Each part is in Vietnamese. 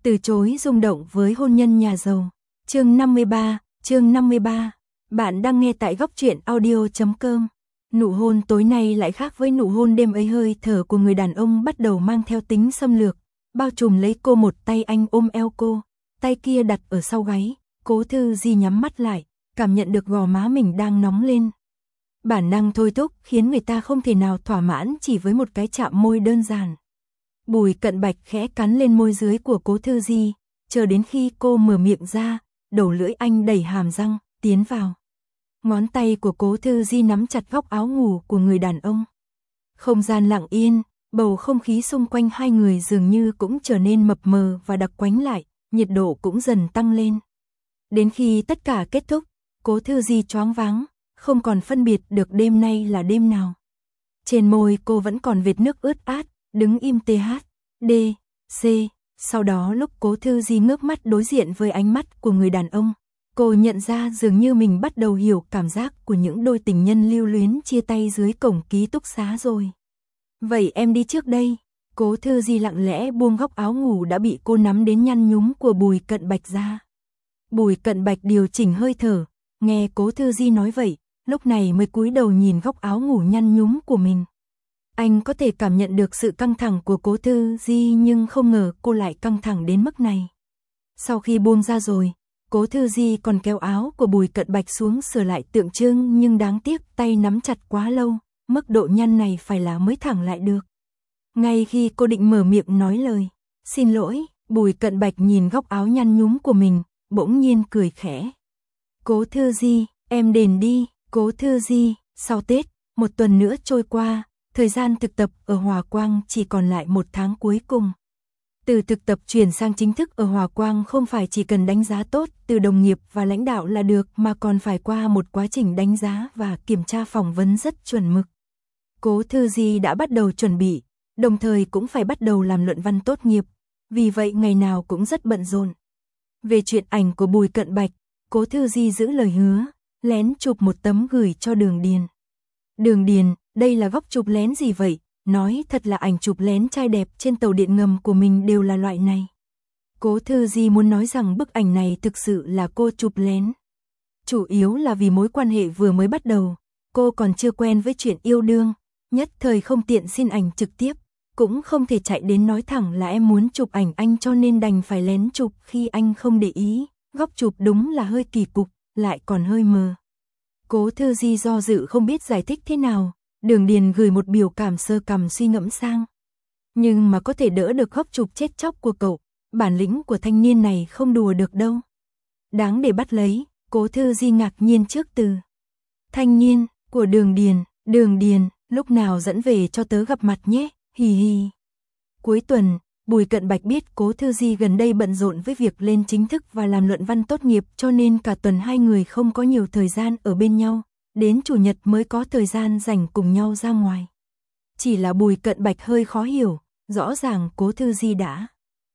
Từ chối rung động với hôn nhân nhà giàu. Chương 53. Bạn đang nghe tại góc truyện audio.com. Nụ hôn tối nay lại khác với nụ hôn đêm ấy, hơi thở của người đàn ông bắt đầu mang theo tính xâm lược, bao trùm lấy cô. Một tay anh ôm eo cô, tay kia đặt ở sau gáy. Cố Thư Di nhắm mắt lại, cảm nhận được gò má mình đang nóng lên. Bản năng thôi thúc khiến người ta không thể nào thỏa mãn chỉ với một cái chạm môi đơn giản. Bùi Cận Bạch khẽ cắn lên môi dưới của Cố Thư Di, chờ đến khi cô mở miệng ra, đầu lưỡi anh đẩy hàm răng, tiến vào. Ngón tay của Cố Thư Di nắm chặt góc áo ngủ của người đàn ông. Không gian lặng yên, bầu không khí xung quanh hai người dường như cũng trở nên mập mờ và đặc quánh lại, nhiệt độ cũng dần tăng lên. Đến khi tất cả kết thúc, Cố Thư Di choáng váng, không còn phân biệt được đêm nay là đêm nào. Trên môi cô vẫn còn vệt nước ướt át, đứng im THD, C. Sau đó lúc Cố Thư Di ngước mắt đối diện với ánh mắt của người đàn ông, cô nhận ra dường như mình bắt đầu hiểu cảm giác của những đôi tình nhân lưu luyến chia tay dưới cổng ký túc xá rồi. Vậy em đi trước đây. Cố Thư Di lặng lẽ buông góc áo ngủ đã bị cô nắm đến nhăn nhúm của Bùi Cận Bạch ra. Bùi Cận Bạch điều chỉnh hơi thở, nghe Cố Thư Di nói vậy, lúc này mới cúi đầu nhìn góc áo ngủ nhăn nhúm của mình. Anh có thể cảm nhận được sự căng thẳng của Cố Thư Di nhưng không ngờ cô lại căng thẳng đến mức này. Sau khi buông ra rồi, Cố Thư Di còn kéo áo của Bùi Cận Bạch xuống sửa lại tượng trưng, nhưng đáng tiếc tay nắm chặt quá lâu, mức độ nhăn này phải là mới thẳng lại được. Ngay khi cô định mở miệng nói lời xin lỗi, Bùi Cận Bạch nhìn góc áo nhăn nhúm của mình, bỗng nhiên cười khẽ. Cố Thư Di, em đền đi. Cố Thư Di, sau Tết, một tuần nữa trôi qua, thời gian thực tập ở Hòa Quang chỉ còn lại 1 tháng cuối cùng. Từ thực tập chuyển sang chính thức ở Hòa Quang không phải chỉ cần đánh giá tốt từ đồng nghiệp và lãnh đạo là được, mà còn phải qua một quá trình đánh giá và kiểm tra phỏng vấn rất chuẩn mực. Cố Thư Di đã bắt đầu chuẩn bị, đồng thời cũng phải bắt đầu làm luận văn tốt nghiệp, vì vậy ngày nào cũng rất bận rộn. Về chuyện ảnh của Bùi Cận Bạch, Cố Thư Di giữ lời hứa, lén chụp một tấm gửi cho Đường Điền. Đường Điền, đây là góc chụp lén gì vậy? Nói thật là ảnh chụp lén trai đẹp trên tàu điện ngầm của mình đều là loại này. Cố Thư Di muốn nói rằng bức ảnh này thực sự là cô chụp lén. Chủ yếu là vì mối quan hệ vừa mới bắt đầu, cô còn chưa quen với chuyện yêu đương, nhất thời không tiện xin ảnh trực tiếp, cũng không thể chạy đến nói thẳng là em muốn chụp ảnh anh, cho nên đành phải lén chụp khi anh không để ý. Góc chụp đúng là hơi kỳ cục, lại còn hơi mờ. Cố Thư Di do dự không biết giải thích thế nào. Đường Điền gửi một biểu cảm sơ cằm suy ngẫm sang. Nhưng mà có thể đỡ được góc chụp chết chóc của cậu, bản lĩnh của thanh niên này không đùa được đâu. Đáng để bắt lấy. Cố Thư Di ngạc nhiên trước từ thanh niên của Đường Điền. Đường Điền, lúc nào dẫn về cho tớ gặp mặt nhé, hì hì. Cuối tuần, Bùi Cận Bạch biết Cố Thư Di gần đây bận rộn với việc lên chính thức và làm luận văn tốt nghiệp, cho nên cả tuần hai người không có nhiều thời gian ở bên nhau, đến chủ nhật mới có thời gian rảnh cùng nhau ra ngoài. Chỉ là Bùi Cận Bạch hơi khó hiểu, rõ ràng Cố Thư Di đã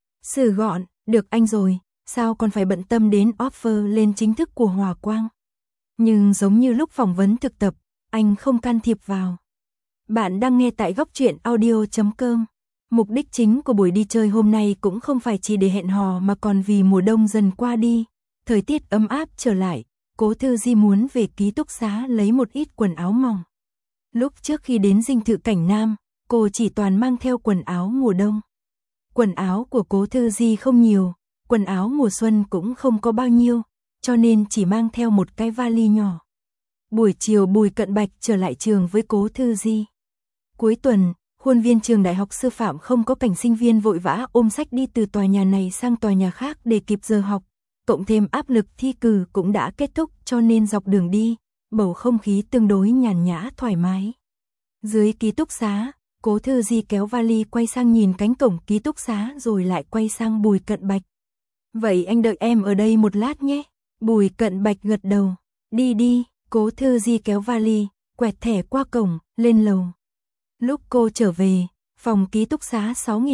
xử gọn, được anh rồi, sao còn phải bận tâm đến offer lên chính thức của Hòa Quang. Nhưng giống như lúc phỏng vấn thực tập, anh không can thiệp vào. Bạn đang nghe tại góc truyện audio.com. Mục đích chính của buổi đi chơi hôm nay cũng không phải chỉ để hẹn hò mà còn vì mùa đông dần qua đi, thời tiết ấm áp trở lại, Cố Thư Di muốn về ký túc xá lấy một ít quần áo mỏng. Lúc trước khi đến dinh thự Cảnh Nam, cô chỉ toàn mang theo quần áo mùa đông. Quần áo của Cố Thư Di không nhiều, quần áo mùa xuân cũng không có bao nhiêu, cho nên chỉ mang theo một cái vali nhỏ. Buổi chiều Bùi Cận Bạch trở lại trường với Cố Thư Di. Cuối tuần, khuôn viên trường đại học sư phạm không có cảnh sinh viên vội vã ôm sách đi từ tòa nhà này sang tòa nhà khác để kịp giờ học, cộng thêm áp lực thi cử cũng đã kết thúc, cho nên dọc đường đi, bầu không khí tương đối nhàn nhã thoải mái. Dưới ký túc xá, Cố Thư Di kéo vali quay sang nhìn cánh cổng ký túc xá rồi lại quay sang Bùi Cận Bạch. Vậy anh đợi em ở đây một lát nhé. Bùi Cận Bạch gật đầu. Đi đi. Cố Thư Di kéo vali, quẹt thẻ qua cổng, lên lầu. Lúc cô trở về, phòng ký túc xá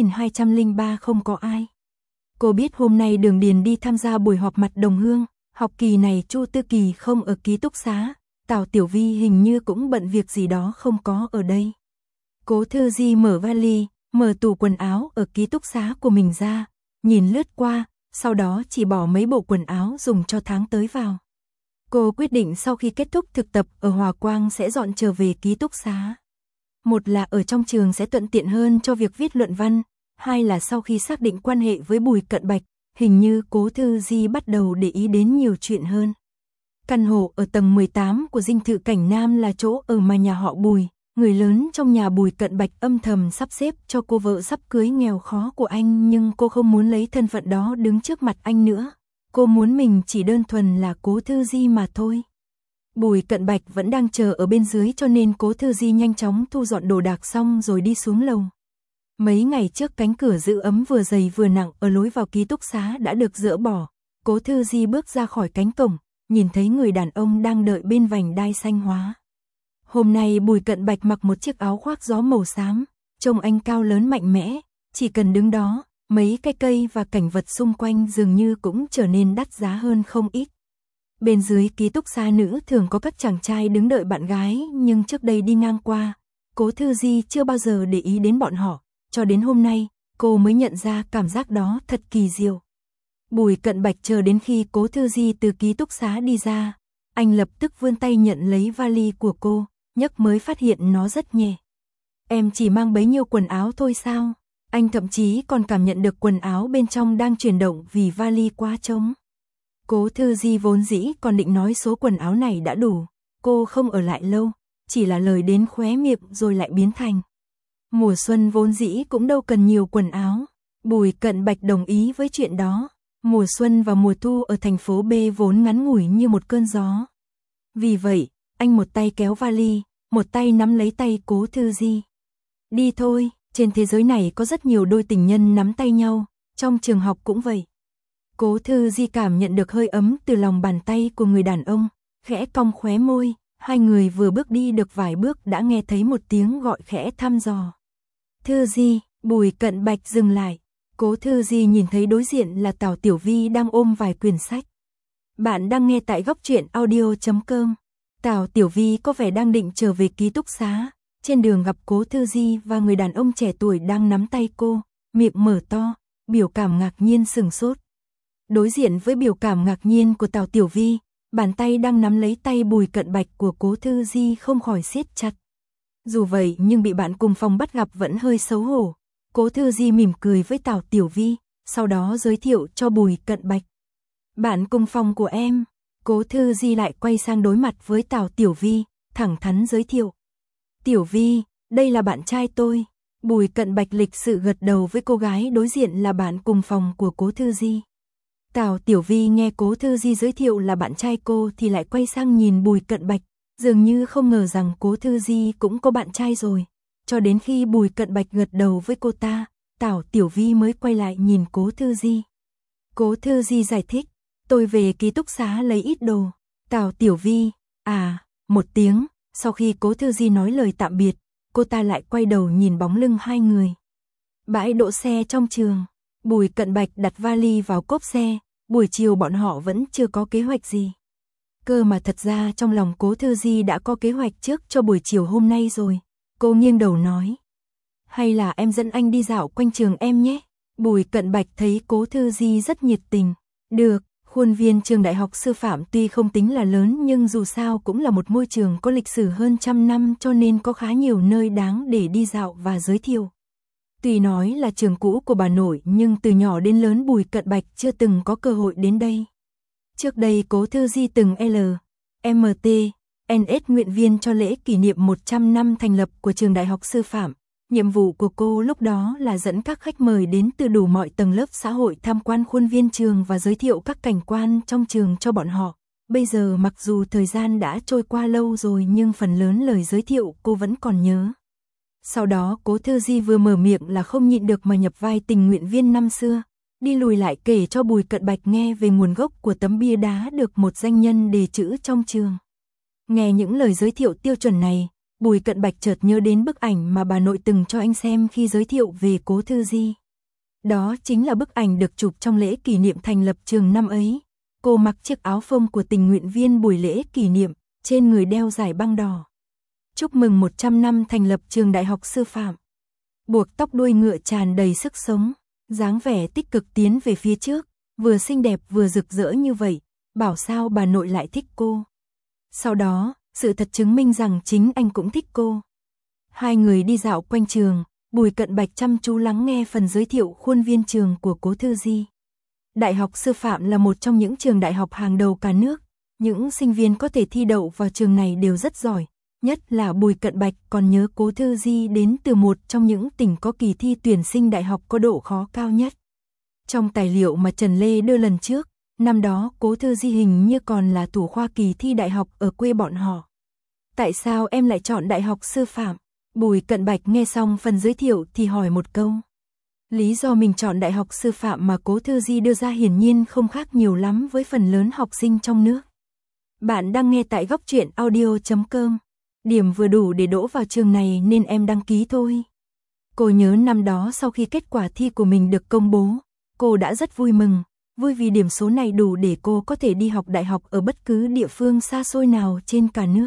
6203 không có ai. Cô biết hôm nay Đường Điền đi tham gia buổi họp mặt đồng hương, học kỳ này Chu Tư Kỳ không ở ký túc xá, Tào Tiểu Vi hình như cũng bận việc gì đó không có ở đây. Cố Thư Di mở vali, mở tủ quần áo ở ký túc xá của mình ra, nhìn lướt qua, sau đó chỉ bỏ mấy bộ quần áo dùng cho tháng tới vào. Cô quyết định sau khi kết thúc thực tập ở Hòa Quang sẽ dọn trở về ký túc xá. Một là ở trong trường sẽ thuận tiện hơn cho việc viết luận văn, hai là sau khi xác định quan hệ với Bùi Cận Bạch, hình như Cố Thư Di bắt đầu để ý đến nhiều chuyện hơn. Căn hộ ở tầng 18 của dinh thự Cảnh Nam là chỗ ở mà nhà họ Bùi, người lớn trong nhà Bùi Cận Bạch âm thầm sắp xếp cho cô vợ sắp cưới nghèo khó của anh, nhưng cô không muốn lấy thân phận đó đứng trước mặt anh nữa. Cô muốn mình chỉ đơn thuần là Cố Thư Di mà thôi. Bùi Cận Bạch vẫn đang chờ ở bên dưới cho nên Cố Thư Di nhanh chóng thu dọn đồ đạc xong rồi đi xuống lầu. Mấy ngày trước cánh cửa giữ ấm vừa dày vừa nặng ở lối vào ký túc xá đã được dỡ bỏ. Cố Thư Di bước ra khỏi cánh cổng, nhìn thấy người đàn ông đang đợi bên vành đai xanh hóa. Hôm nay Bùi Cận Bạch mặc một chiếc áo khoác gió màu xám, trông anh cao lớn mạnh mẽ, chỉ cần đứng đó, mấy cái cây và cảnh vật xung quanh dường như cũng trở nên đắt giá hơn không ít. Bên dưới ký túc xá nữ thường có các chàng trai đứng đợi bạn gái, nhưng trước đây đi ngang qua, Cố Thư Di chưa bao giờ để ý đến bọn họ, cho đến hôm nay, cô mới nhận ra cảm giác đó thật kỳ diệu. Bùi Cận Bạch chờ đến khi Cố Thư Di từ ký túc xá đi ra, anh lập tức vươn tay nhận lấy vali của cô, nhấc mới phát hiện nó rất nhẹ. Em chỉ mang bấy nhiêu quần áo thôi sao? Anh thậm chí còn cảm nhận được quần áo bên trong đang chuyển động vì vali quá trống. Cố Thư Di vốn dĩ còn định nói số quần áo này đã đủ, cô không ở lại lâu, chỉ là lời đến khóe miệng rồi lại biến thành. Mùa xuân vốn dĩ cũng đâu cần nhiều quần áo. Bùi Cận Bạch đồng ý với chuyện đó. Mùa xuân và mùa thu ở thành phố B vốn ngắn ngủi như một cơn gió. Vì vậy, anh một tay kéo vali, một tay nắm lấy tay Cố Thư Di. Đi thôi, trên thế giới này có rất nhiều đôi tình nhân nắm tay nhau, trong trường học cũng vậy. Cố Thư Di cảm nhận được hơi ấm từ lòng bàn tay của người đàn ông, khẽ cong khóe môi, hai người vừa bước đi được vài bước đã nghe thấy một tiếng gọi khẽ thăm dò. Thư Di, Bùi Cận Bạch dừng lại. Cố Thư Di nhìn thấy đối diện là Tào Tiểu Vi đang ôm vài quyển sách. Bạn đang nghe tại góc truyện audio.com. Tào Tiểu Vi có vẻ đang định trở về ký túc xá. Trên đường gặp Cố Thư Di và người đàn ông trẻ tuổi đang nắm tay cô, miệng mở to, biểu cảm ngạc nhiên sừng sốt. Đối diện với biểu cảm ngạc nhiên của Tào Tiểu Vi, bàn tay đang nắm lấy tay Bùi Cận Bạch của Cố Thư Di không khỏi siết chặt. Dù vậy nhưng bị bạn cùng phòng bắt gặp vẫn hơi xấu hổ. Cố Thư Di mỉm cười với Tào Tiểu Vi, sau đó giới thiệu cho Bùi Cận Bạch. Bạn cùng phòng của em. Cố Thư Di lại quay sang đối mặt với Tào Tiểu Vi, thẳng thắn giới thiệu. Tiểu Vi, đây là bạn trai tôi. Bùi Cận Bạch lịch sự gật đầu với cô gái đối diện là bạn cùng phòng của Cố Thư Di. Tào Tiểu Vi nghe Cố Thư Di giới thiệu là bạn trai cô thì lại quay sang nhìn Bùi Cận Bạch, dường như không ngờ rằng Cố Thư Di cũng có bạn trai rồi. Cho đến khi Bùi Cận Bạch gật đầu với cô ta, Tào Tiểu Vi mới quay lại nhìn Cố Thư Di. Cố Thư Di giải thích, tôi về ký túc xá lấy ít đồ. Tào Tiểu Vi, một tiếng, sau khi Cố Thư Di nói lời tạm biệt, cô ta lại quay đầu nhìn bóng lưng hai người. Bãi đỗ xe trong trường, Bùi Cận Bạch đặt vali vào cốp xe, buổi chiều bọn họ vẫn chưa có kế hoạch gì. Cơ mà thật ra trong lòng Cố Thư Di đã có kế hoạch trước cho buổi chiều hôm nay rồi. Cô nghiêng đầu nói. Hay là em dẫn anh đi dạo quanh trường em nhé. Bùi Cận Bạch thấy Cố Thư Di rất nhiệt tình. Được, khuôn viên trường đại học sư phạm tuy không tính là lớn nhưng dù sao cũng là một môi trường có lịch sử hơn 100 năm cho nên có khá nhiều nơi đáng để đi dạo và giới thiệu. Tuy nói là trường cũ của bà nội nhưng từ nhỏ đến lớn Bùi Cận Bạch chưa từng có cơ hội đến đây. Trước đây Cố Thư Di từng LMT, NS nguyện viên cho lễ kỷ niệm 100 năm thành lập của trường đại học sư phạm. Nhiệm vụ của cô lúc đó là dẫn các khách mời đến từ đủ mọi tầng lớp xã hội tham quan khuôn viên trường và giới thiệu các cảnh quan trong trường cho bọn họ. Bây giờ mặc dù thời gian đã trôi qua lâu rồi nhưng phần lớn lời giới thiệu cô vẫn còn nhớ. Sau đó Cố Thư Di vừa mở miệng là không nhịn được mà nhập vai tình nguyện viên năm xưa. Đi lùi lại kể cho Bùi Cận Bạch nghe về nguồn gốc của tấm bia đá được một danh nhân đề chữ trong trường. Nghe những lời giới thiệu tiêu chuẩn này, Bùi Cận Bạch chợt nhớ đến bức ảnh mà bà nội từng cho anh xem khi giới thiệu về Cố Thư Di. Đó chính là bức ảnh được chụp trong lễ kỷ niệm thành lập trường năm ấy. Cô mặc chiếc áo phông của tình nguyện viên buổi lễ kỷ niệm, trên người đeo dải băng đỏ. Chúc mừng 100 năm thành lập trường đại học sư phạm. Buộc tóc đuôi ngựa tràn đầy sức sống. dáng vẻ tích cực tiến về phía trước, vừa xinh đẹp vừa rực rỡ như vậy, bảo sao bà nội lại thích cô. Sau đó, sự thật chứng minh rằng chính anh cũng thích cô. Hai người đi dạo quanh trường, Bùi Cận Bạch chăm chú lắng nghe phần giới thiệu khuôn viên trường của Cố Thư Di. Đại học Sư phạm là một trong những trường đại học hàng đầu cả nước, những sinh viên có thể thi đậu vào trường này đều rất giỏi, nhất là Bùi Cận Bạch còn nhớ Cố Thư Di đến từ một trong những tỉnh có kỳ thi tuyển sinh đại học có độ khó cao nhất. Trong tài liệu mà Trần Lê đưa lần trước, năm đó Cố Thư Di hình như còn là thủ khoa kỳ thi đại học ở quê bọn họ. Tại sao em lại chọn Đại học Sư phạm? Bùi Cận Bạch nghe xong phần giới thiệu thì hỏi một câu. Lý do mình chọn Đại học Sư phạm mà Cố Thư Di đưa ra hiển nhiên không khác nhiều lắm với phần lớn học sinh trong nước. Bạn đang nghe tại góc truyện audio.com. Điểm vừa đủ để đỗ vào trường này nên em đăng ký thôi. Cô nhớ năm đó sau khi kết quả thi của mình được công bố, cô đã rất vui mừng, vui vì điểm số này đủ để cô có thể đi học đại học ở bất cứ địa phương xa xôi nào trên cả nước.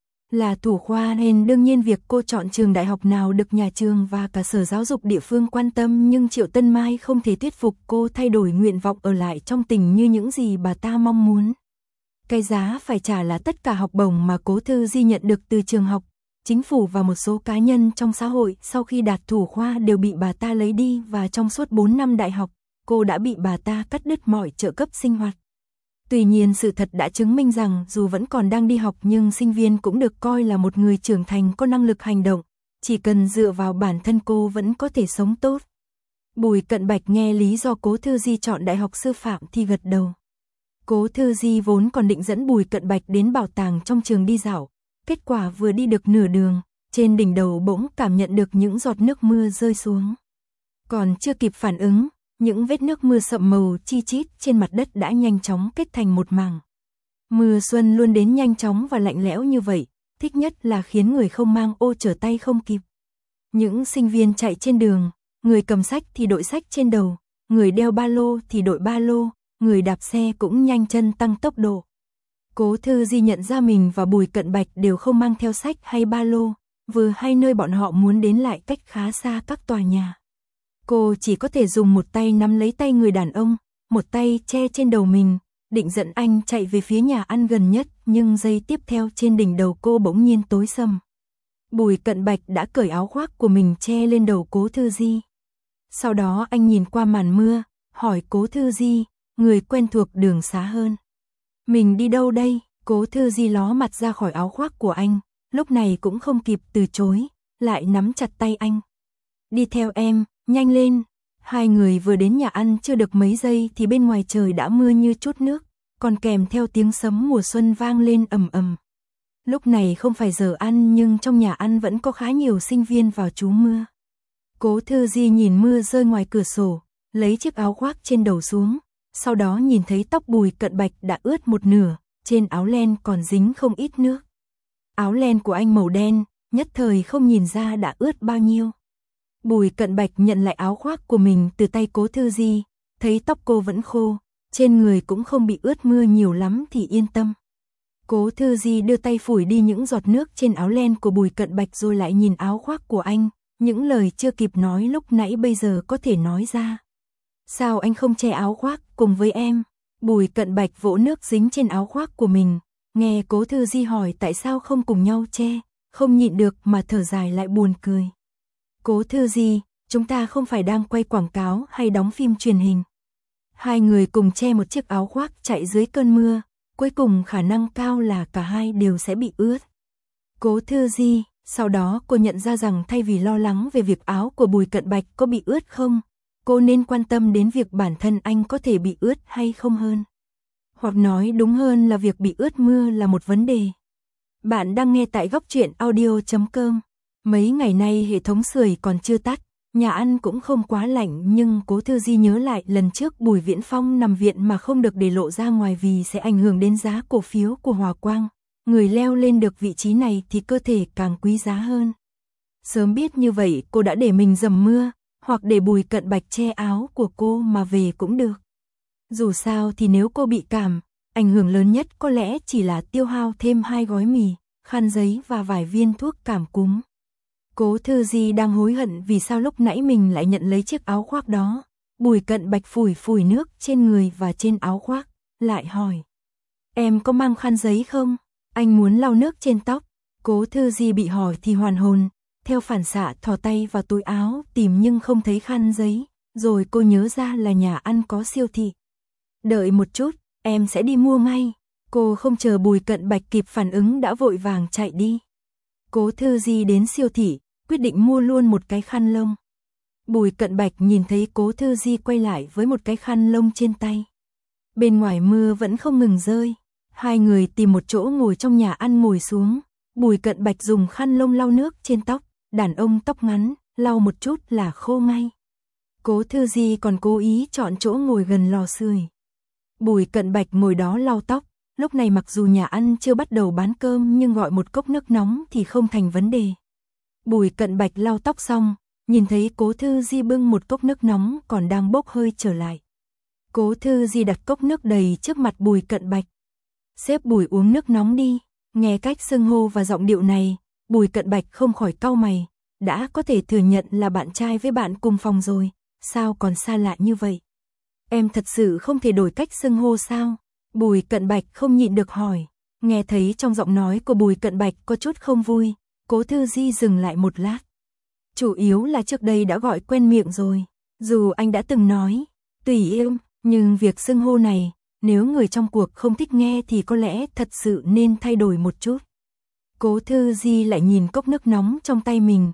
Là thủ khoa nên đương nhiên việc cô chọn trường đại học nào được nhà trường và cả sở giáo dục địa phương quan tâm, nhưng Triệu Tân Mai không thể thuyết phục cô thay đổi nguyện vọng ở lại trong tỉnh như những gì bà ta mong muốn. Cái giá phải trả là tất cả học bổng mà Cố Thư Di nhận được từ trường học, chính phủ và một số cá nhân trong xã hội sau khi đạt thủ khoa đều bị bà ta lấy đi, và trong suốt 4 năm đại học, cô đã bị bà ta cắt đứt mọi trợ cấp sinh hoạt. Tuy nhiên sự thật đã chứng minh rằng dù vẫn còn đang đi học nhưng sinh viên cũng được coi là một người trưởng thành có năng lực hành động, chỉ cần dựa vào bản thân cô vẫn có thể sống tốt. Bùi Cận Bạch nghe lý do Cố Thư Di chọn Đại học Sư phạm thì gật đầu. Cố Thư Di vốn còn định dẫn Bùi Cận Bạch đến bảo tàng trong trường đi dạo, kết quả vừa đi được nửa đường, trên đỉnh đầu bỗng cảm nhận được những giọt nước mưa rơi xuống. Còn chưa kịp phản ứng, những vết nước mưa sậm màu chi chít trên mặt đất đã nhanh chóng kết thành một mảng. Mưa xuân luôn đến nhanh chóng và lạnh lẽo như vậy, thích nhất là khiến người không mang ô trở tay không kịp. Những sinh viên chạy trên đường, người cầm sách thì đội sách trên đầu, người đeo ba lô thì đội ba lô, người đạp xe cũng nhanh chân tăng tốc độ. Cố Thư Di nhận ra mình và Bùi Cận Bạch đều không mang theo sách hay ba lô, vừa hay nơi bọn họ muốn đến lại cách khá xa các tòa nhà. Cô chỉ có thể dùng một tay nắm lấy tay người đàn ông, một tay che trên đầu mình, định dẫn anh chạy về phía nhà ăn gần nhất, nhưng giây tiếp theo trên đỉnh đầu cô bỗng nhiên tối sầm. Bùi Cận Bạch đã cởi áo khoác của mình che lên đầu Cố Thư Di. Sau đó anh nhìn qua màn mưa, hỏi Cố Thư Di, người quen thuộc đường xá hơn. Mình đi đâu đây? Cố Thư Di ló mặt ra khỏi áo khoác của anh, lúc này cũng không kịp từ chối, lại nắm chặt tay anh. Đi theo em, nhanh lên. Hai người vừa đến nhà ăn chưa được mấy giây thì bên ngoài trời đã mưa như trút nước, còn kèm theo tiếng sấm mùa xuân vang lên ầm ầm. Lúc này không phải giờ ăn nhưng trong nhà ăn vẫn có khá nhiều sinh viên vào trú mưa. Cố Thư Di nhìn mưa rơi ngoài cửa sổ, lấy chiếc áo khoác trên đầu xuống, sau đó nhìn thấy tóc Bùi Cận Bạch đã ướt một nửa, trên áo len còn dính không ít nước. Áo len của anh màu đen, nhất thời không nhìn ra đã ướt bao nhiêu. Bùi Cận Bạch nhận lại áo khoác của mình từ tay Cố Thư Di, thấy tóc cô vẫn khô, trên người cũng không bị ướt mưa nhiều lắm thì yên tâm. Cố Thư Di đưa tay phủi đi những giọt nước trên áo len của Bùi Cận Bạch rồi lại nhìn áo khoác của anh, những lời chưa kịp nói lúc nãy bây giờ có thể nói ra. Sao anh không che áo khoác cùng với em? Bùi Cận Bạch vỗ nước dính trên áo khoác của mình, nghe Cố Thư Di hỏi tại sao không cùng nhau che, không nhịn được mà thở dài lại buồn cười. Cố Thư Di, chúng ta không phải đang quay quảng cáo hay đóng phim truyền hình. Hai người cùng che một chiếc áo khoác chạy dưới cơn mưa, cuối cùng khả năng cao là cả hai đều sẽ bị ướt. Cố Thư Di, sau đó cô nhận ra rằng thay vì lo lắng về việc áo của Bùi Cận Bạch có bị ướt không, cô nên quan tâm đến việc bản thân anh có thể bị ướt hay không hơn. Hoặc nói đúng hơn là việc bị ướt mưa là một vấn đề. Bạn đang nghe tại góc truyện audio.com. Mấy ngày nay hệ thống sưởi còn chưa tắt, nhà ăn cũng không quá lạnh, nhưng Cố Thư Di nhớ lại lần trước Bùi Viễn Phong nằm viện mà không được để lộ ra ngoài vì sẽ ảnh hưởng đến giá cổ phiếu của Hòa Quang. Người leo lên được vị trí này thì cơ thể càng quý giá hơn. Sớm biết như vậy cô đã để mình dầm mưa, hoặc để Bùi Cận Bạch che áo của cô mà về cũng được. Dù sao thì nếu cô bị cảm, ảnh hưởng lớn nhất có lẽ chỉ là tiêu hao thêm 2 gói mì, khăn giấy và vài viên thuốc cảm cúm. Cố Thư Di đang hối hận vì sao lúc nãy mình lại nhận lấy chiếc áo khoác đó, Bùi Cận Bạch phủi phủi nước trên người và trên áo khoác, lại hỏi. Em có mang khăn giấy không? Anh muốn lau nước trên tóc. Cố Thư Di bị hỏi thì hoàn hồn, theo phản xạ thò tay vào túi áo tìm nhưng không thấy khăn giấy, rồi cô nhớ ra là nhà ăn có siêu thị. Đợi một chút, em sẽ đi mua ngay. Cô không chờ Bùi Cận Bạch kịp phản ứng đã vội vàng chạy đi. Cố Thư Di đến siêu thị, quyết định mua luôn một cái khăn lông. Bùi Cận Bạch nhìn thấy Cố Thư Di quay lại với một cái khăn lông trên tay. Bên ngoài mưa vẫn không ngừng rơi. Hai người tìm một chỗ ngồi trong nhà ăn ngồi xuống. Bùi Cận Bạch dùng khăn lông lau nước trên tóc. Đàn ông tóc ngắn, lau một chút là khô ngay. Cố Thư Di còn cố ý chọn chỗ ngồi gần lò sưởi. Bùi Cận Bạch ngồi đó lau tóc. Lúc này mặc dù nhà ăn chưa bắt đầu bán cơm nhưng gọi một cốc nước nóng thì không thành vấn đề. Bùi Cận Bạch lau tóc xong, nhìn thấy Cố Thư Di bưng một cốc nước nóng còn đang bốc hơi trở lại. Cố Thư Di đặt cốc nước đầy trước mặt Bùi Cận Bạch. Sếp Bùi uống nước nóng đi. Nghe cách xưng hô và giọng điệu này, Bùi Cận Bạch không khỏi cau mày. Đã có thể thừa nhận là bạn trai với bạn cùng phòng rồi, sao còn xa lạ như vậy? Em thật sự không thể đổi cách xưng hô sao? Bùi Cận Bạch không nhịn được hỏi. Nghe thấy trong giọng nói của Bùi Cận Bạch có chút không vui, Cố Thư Di dừng lại một lát. Chủ yếu là trước đây đã gọi quen miệng rồi. Dù anh đã từng nói, tùy em, nhưng việc xưng hô này, nếu người trong cuộc không thích nghe thì có lẽ thật sự nên thay đổi một chút. Cố Thư Di lại nhìn cốc nước nóng trong tay mình,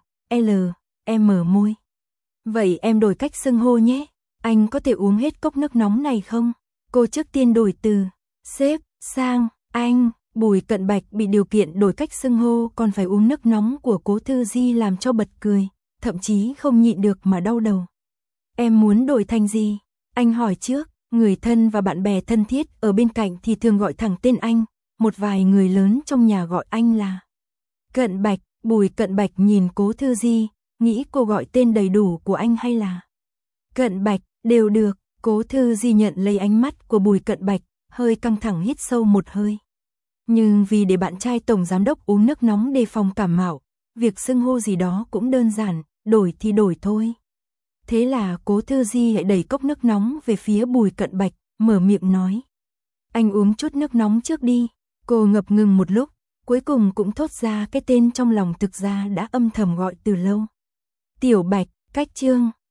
em mở môi. Vậy em đổi cách xưng hô nhé, anh có thể uống hết cốc nước nóng này không? Cô trước tiên đổi từ sếp sang anh. Bùi Cận Bạch bị điều kiện đổi cách xưng hô còn phải uống nước nóng của Cố Thư Di làm cho bật cười, thậm chí không nhịn được mà đau đầu. Em muốn đổi thành gì? Anh hỏi trước. Người thân và bạn bè thân thiết ở bên cạnh thì thường gọi thẳng tên anh, một vài người lớn trong nhà gọi anh là Cận Bạch. Bùi Cận Bạch nhìn Cố Thư Di, nghĩ cô gọi tên đầy đủ của anh hay là Cận Bạch, đều được. Cố Thư Di nhận lấy ánh mắt của Bùi Cận Bạch, hơi căng thẳng hít sâu một hơi. Nhưng vì để bạn trai tổng giám đốc uống nước nóng đề phòng cảm mạo, việc xưng hô gì đó cũng đơn giản, đổi thì đổi thôi. Thế là Cố Thư Di lại đẩy cốc nước nóng về phía Bùi Cận Bạch, mở miệng nói. Anh uống chút nước nóng trước đi. Cô ngập ngừng một lúc, cuối cùng cũng thốt ra cái tên trong lòng thực ra đã âm thầm gọi từ lâu. Tiểu Bạch, cách chương